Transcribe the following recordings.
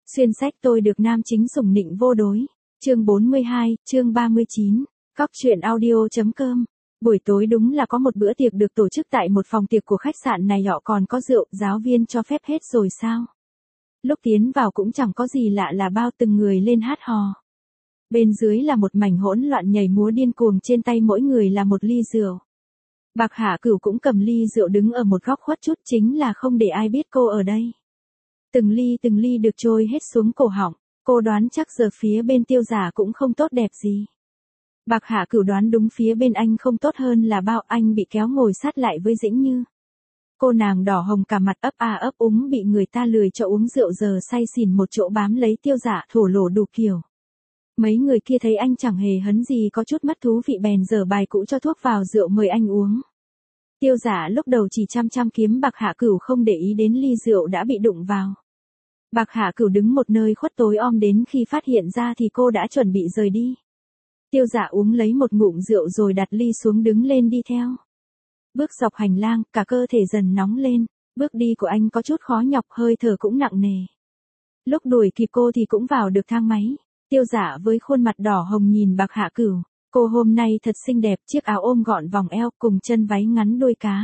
Xuyên sách tôi được nam chính sủng nịnh vô đối. Chương 42, chương 39. Cóc truyện audio.com. Buổi tối đúng là có một bữa tiệc được tổ chức tại một phòng tiệc của khách sạn này, họ còn có rượu, giáo viên cho phép hết rồi sao? Lúc tiến vào cũng chẳng có gì lạ là bao từng người lên hát hò. Bên dưới là một mảnh hỗn loạn nhảy múa điên cuồng, trên tay mỗi người là một ly rượu. Bạc Hạ Cửu cũng cầm ly rượu đứng ở một góc khuất chút, chính là không để ai biết cô ở đây. Từng ly được trôi hết xuống cổ họng, cô đoán chắc giờ phía bên Tiêu Giả cũng không tốt đẹp gì. Bạc Hạ Cửu đoán đúng, phía bên anh không tốt hơn là bao, anh bị kéo ngồi sát lại với Dĩnh Như. Cô nàng đỏ hồng cả mặt, ấp a ấp úng, bị người ta lười cho uống rượu giờ say xỉn một chỗ bám lấy Tiêu Giả thổ lộ đủ kiểu. Mấy người kia thấy anh chẳng hề hấn gì, có chút mất thú vị bèn dở bài cũ cho thuốc vào rượu mời anh uống. Tiêu Giả lúc đầu chỉ chăm kiếm Bạc Hạ Cửu, không để ý đến ly rượu đã bị đụng vào. Bạc Hạ Cửu đứng một nơi khuất tối om, đến khi phát hiện ra thì cô đã chuẩn bị rời đi. Tiêu Giả uống lấy một ngụm rượu rồi đặt ly xuống, đứng lên đi theo. Bước dọc hành lang, cả cơ thể dần nóng lên, bước đi của anh có chút khó nhọc, hơi thở cũng nặng nề. Lúc đuổi kịp cô thì cũng vào được thang máy. Tiêu Giả với khuôn mặt đỏ hồng nhìn Bạc Hạ Cửu, cô hôm nay thật xinh đẹp, chiếc áo ôm gọn vòng eo cùng chân váy ngắn đuôi cá.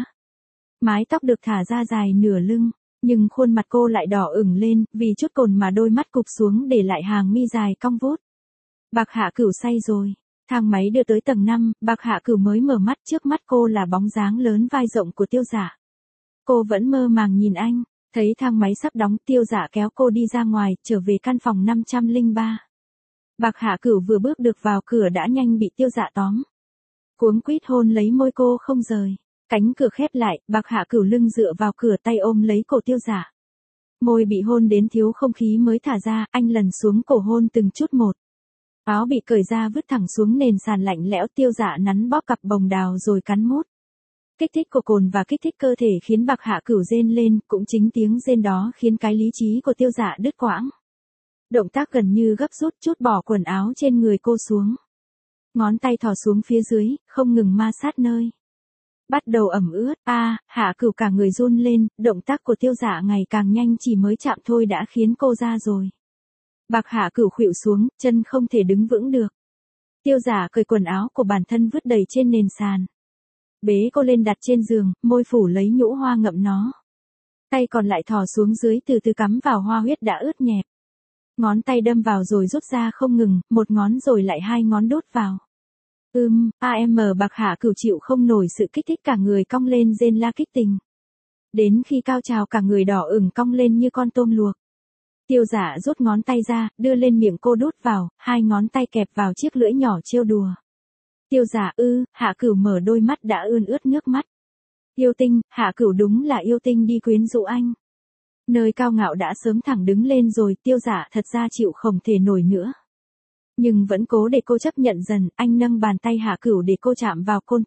Mái tóc được thả ra dài nửa lưng, nhưng khuôn mặt cô lại đỏ ửng lên, vì chút cồn mà đôi mắt cụp xuống để lại hàng mi dài cong vút. Bạc Hạ Cửu say rồi. Thang máy đưa tới tầng 5, Bạc Hạ Cửu mới mở mắt, trước mắt cô là bóng dáng lớn vai rộng của Tiêu Giả. Cô vẫn mơ màng nhìn anh, thấy thang máy sắp đóng, Tiêu Giả kéo cô đi ra ngoài, trở về căn phòng 503. Bạc Hạ Cửu vừa bước được vào cửa đã nhanh bị Tiêu Giả tóm. Cuống quýt hôn lấy môi cô không rời. Cánh cửa khép lại, Bạc Hạ Cửu lưng dựa vào cửa, tay ôm lấy cổ Tiêu Giả. Môi bị hôn đến thiếu không khí mới thả ra, anh lần xuống cổ hôn từng chút một. Áo bị cởi ra vứt thẳng xuống nền sàn lạnh lẽo, Tiêu Giả nắn bóp cặp bồng đào rồi cắn mút. Kích thích của cồn và kích thích cơ thể khiến Bạc Hạ Cửu rên lên, cũng chính tiếng rên đó khiến cái lý trí của Tiêu Giả đứt quãng. Động tác gần như gấp rút, trút bỏ quần áo trên người cô xuống. Ngón tay thò xuống phía dưới, không ngừng ma sát nơi bắt đầu ẩm ướt. Hạ Cửu cả người run lên, động tác của Tiêu Giả ngày càng nhanh, chỉ mới chạm thôi đã khiến cô ra rồi. Bạc Hạ Cửu khuỵu xuống, chân không thể đứng vững được. Tiêu Giả cởi quần áo của bản thân vứt đầy trên nền sàn. Bế cô lên đặt trên giường, môi phủ lấy nhũ hoa ngậm nó. Tay còn lại thò xuống dưới, từ từ cắm vào hoa huyết đã ướt nhẹp. Ngón tay đâm vào rồi rút ra không ngừng, một ngón rồi lại hai ngón đút vào. Bạc Hạ Cửu chịu không nổi sự kích thích, cả người cong lên rên la kích tình. Đến khi cao trào cả người đỏ ửng cong lên như con tôm luộc. Tiêu Giả rút ngón tay ra, đưa lên miệng cô đút vào, hai ngón tay kẹp vào chiếc lưỡi nhỏ trêu đùa. Tiêu Giả Hạ Cửu mở đôi mắt đã ươn ướt nước mắt. Yêu tinh, Hạ Cửu đúng là yêu tinh đi quyến rũ anh. Nơi cao ngạo đã sớm thẳng đứng lên rồi, Tiêu Giả thật ra chịu không thể nổi nữa. Nhưng vẫn cố để cô chấp nhận dần, anh nâng bàn tay Hạ Cửu để cô chạm vào côn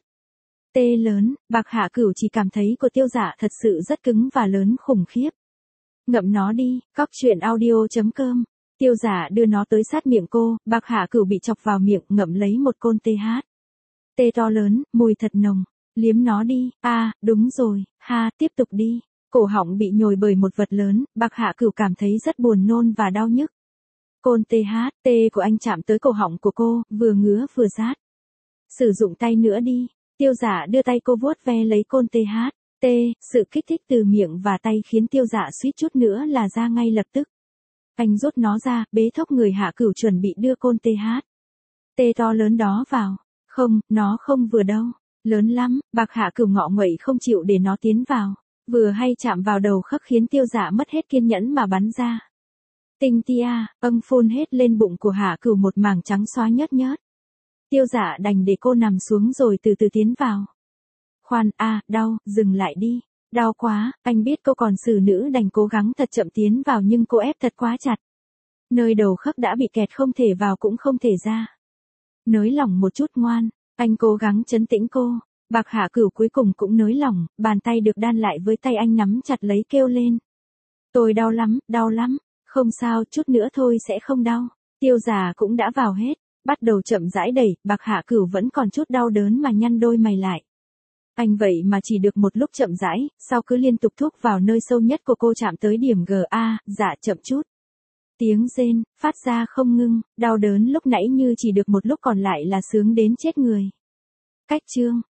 THT lớn, Bạc Hạ Cửu chỉ cảm thấy của Tiêu Giả thật sự rất cứng và lớn khủng khiếp. Ngậm nó đi, cóc truyện audio.com. Tiêu Giả đưa nó tới sát miệng cô, Bạc Hạ Cửu bị chọc vào miệng, ngậm lấy một côn THT to lớn, mùi thật nồng. Liếm nó đi, đúng rồi, tiếp tục đi. Cổ họng bị nhồi bởi một vật lớn, Bạc Hạ Cửu cảm thấy rất buồn nôn và đau nhức. Côn THT của anh chạm tới cổ họng của cô, vừa ngứa vừa rát. Sử dụng tay nữa đi. Tiêu Giả đưa tay cô vuốt ve lấy côn THT, sự kích thích từ miệng và tay khiến Tiêu Giả suýt chút nữa là ra ngay lập tức. Anh rút nó ra, bế thốc người Hạ Cửu chuẩn bị đưa côn THT to lớn đó vào. Không, nó không vừa đâu. Lớn lắm, Bạc Hạ Cửu ngọ nguậy không chịu để nó tiến vào. Vừa hay chạm vào đầu khớp khiến Tiêu Giả mất hết kiên nhẫn mà bắn ra. Tinh tia, phun hết lên bụng của Hạ Cửu một mảng trắng xóa nhớt nhớt. Tiêu Giả đành để cô nằm xuống rồi từ từ tiến vào. Khoan, đau, dừng lại đi. Đau quá, anh biết cô còn xử nữ đành cố gắng thật chậm tiến vào nhưng cô ép thật quá chặt. Nơi đầu khớp đã bị kẹt, không thể vào cũng không thể ra. Nới lỏng một chút ngoan, anh cố gắng trấn tĩnh cô. Bạc Hạ Cửu cuối cùng cũng nới lỏng, bàn tay được đan lại với tay anh nắm chặt lấy kêu lên. Tôi đau lắm, không sao, chút nữa thôi sẽ không đau. Tiêu Giả cũng đã vào hết, bắt đầu chậm rãi đẩy, Bạc Hạ Cửu vẫn còn chút đau đớn mà nhăn đôi mày lại. Anh vậy mà chỉ được một lúc chậm rãi, sau cứ liên tục thúc vào nơi sâu nhất của cô chạm tới điểm GA, dạ chậm chút. Tiếng rên, phát ra không ngưng, đau đớn lúc nãy như chỉ được một lúc còn lại là sướng đến chết người. Cách chương.